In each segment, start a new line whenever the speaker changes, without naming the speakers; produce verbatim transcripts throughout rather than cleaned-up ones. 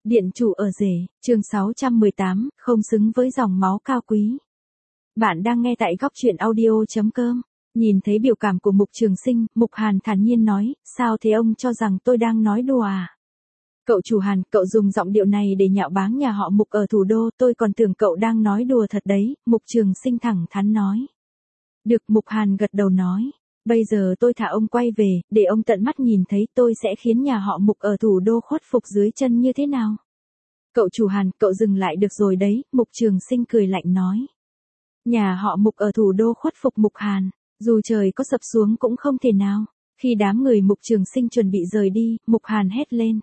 Điện chủ ở rể, chương sáu trăm mười tám, không xứng với dòng máu cao quý. Bạn đang nghe tại góc truyện audio chấm com. Nhìn thấy biểu cảm của Mục Trường Sinh, Mục Hàn thản nhiên nói, sao thế, ông cho rằng tôi đang nói đùa à? Cậu chủ Hàn, cậu dùng giọng điệu này để nhạo báng nhà họ Mục ở thủ đô, tôi còn tưởng cậu đang nói đùa thật đấy, Mục Trường Sinh thẳng thắn nói. Được, Mục Hàn gật đầu nói. Bây giờ tôi thả ông quay về, để ông tận mắt nhìn thấy tôi sẽ khiến nhà họ Mục ở thủ đô khuất phục dưới chân như thế nào. Cậu chủ Hàn, cậu dừng lại được rồi đấy, Mục Trường Sinh cười lạnh nói. Nhà họ Mục ở thủ đô khuất phục Mục Hàn, dù trời có sập xuống cũng không thể nào. Khi đám người Mục Trường Sinh chuẩn bị rời đi, Mục Hàn hét lên.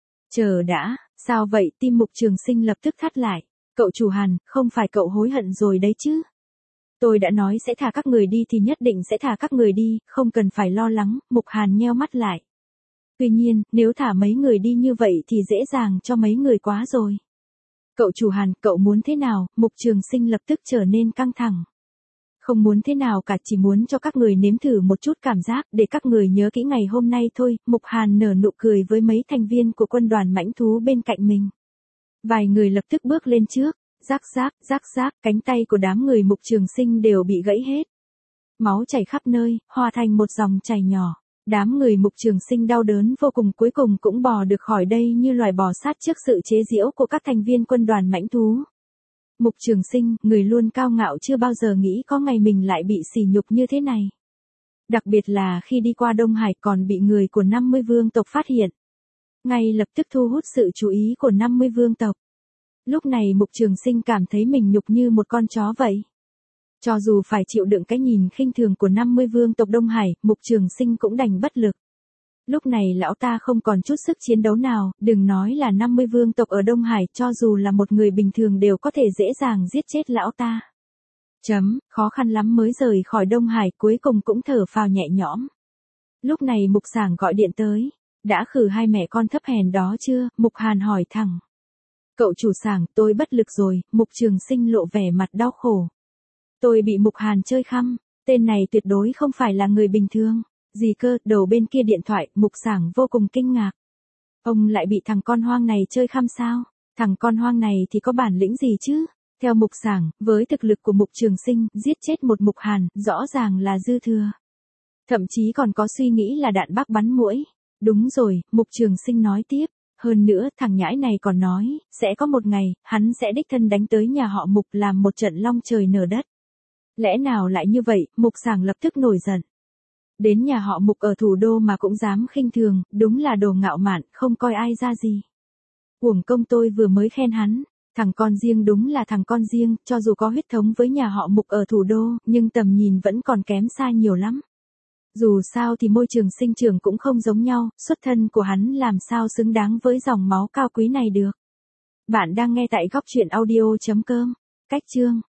Chờ đã, sao vậy, tim Mục Trường Sinh lập tức thắt lại. Cậu chủ Hàn, không phải cậu hối hận rồi đấy chứ? Tôi đã nói sẽ thả các người đi thì nhất định sẽ thả các người đi, không cần phải lo lắng, Mục Hàn nheo mắt lại. Tuy nhiên, nếu thả mấy người đi như vậy thì dễ dàng cho mấy người quá rồi. Cậu chủ Hàn, cậu muốn thế nào? Mục Trường Sinh lập tức trở nên căng thẳng. Không muốn thế nào cả, chỉ muốn cho các người nếm thử một chút cảm giác, để các người nhớ kỹ ngày hôm nay thôi. Mục Hàn nở nụ cười với mấy thành viên của quân đoàn mãnh thú bên cạnh mình. Vài người lập tức bước lên trước. Rác rác, rác rác, cánh tay của đám người Mục Trường Sinh đều bị gãy hết. Máu chảy khắp nơi, hòa thành một dòng chảy nhỏ. Đám người Mục Trường Sinh đau đớn vô cùng, cuối cùng cũng bò được khỏi đây như loài bò sát trước sự chế giễu của các thành viên quân đoàn mãnh thú. Mục Trường Sinh, người luôn cao ngạo, chưa bao giờ nghĩ có ngày mình lại bị sỉ nhục như thế này. Đặc biệt là khi đi qua Đông Hải còn bị người của năm mươi vương tộc phát hiện. Ngay lập tức thu hút sự chú ý của năm mươi vương tộc. Lúc này Mục Trường Sinh cảm thấy mình nhục như một con chó vậy. Cho dù phải chịu đựng cái nhìn khinh thường của năm mươi vương tộc Đông Hải, Mục Trường Sinh cũng đành bất lực. Lúc này lão ta không còn chút sức chiến đấu nào, đừng nói là năm mươi vương tộc ở Đông Hải, cho dù là một người bình thường đều có thể dễ dàng giết chết lão ta. Chấm, khó khăn lắm mới rời khỏi Đông Hải, cuối cùng cũng thở phào nhẹ nhõm. Lúc này Mục Sảng gọi điện tới. Đã khử hai mẹ con thấp hèn đó chưa? Mục Hàn hỏi thẳng. Cậu chủ Sảng, tôi bất lực rồi, Mục Trường Sinh lộ vẻ mặt đau khổ. Tôi bị Mục Hàn chơi khăm, tên này tuyệt đối không phải là người bình thường. Gì cơ? Đầu bên kia điện thoại, Mục Sảng vô cùng kinh ngạc. Ông lại bị thằng con hoang này chơi khăm sao? Thằng con hoang này thì có bản lĩnh gì chứ? Theo Mục Sảng, với thực lực của Mục Trường Sinh, giết chết một Mục Hàn, rõ ràng là dư thừa. Thậm chí còn có suy nghĩ là đạn bác bắn muỗi. Đúng rồi, Mục Trường Sinh nói tiếp. Hơn nữa, thằng nhãi này còn nói, sẽ có một ngày, hắn sẽ đích thân đánh tới nhà họ Mục làm một trận long trời nở đất. Lẽ nào lại như vậy? Mục Sảng lập tức nổi giận. Đến nhà họ Mục ở thủ đô mà cũng dám khinh thường, đúng là đồ ngạo mạn, không coi ai ra gì. Uổng công tôi vừa mới khen hắn, thằng con riêng đúng là thằng con riêng, cho dù có huyết thống với nhà họ Mục ở thủ đô, nhưng tầm nhìn vẫn còn kém xa nhiều lắm. Dù sao thì môi trường sinh trưởng cũng không giống nhau, xuất thân của hắn làm sao xứng đáng với dòng máu cao quý này được. Bạn đang nghe tại góc truyện audio chấm com. Cách chương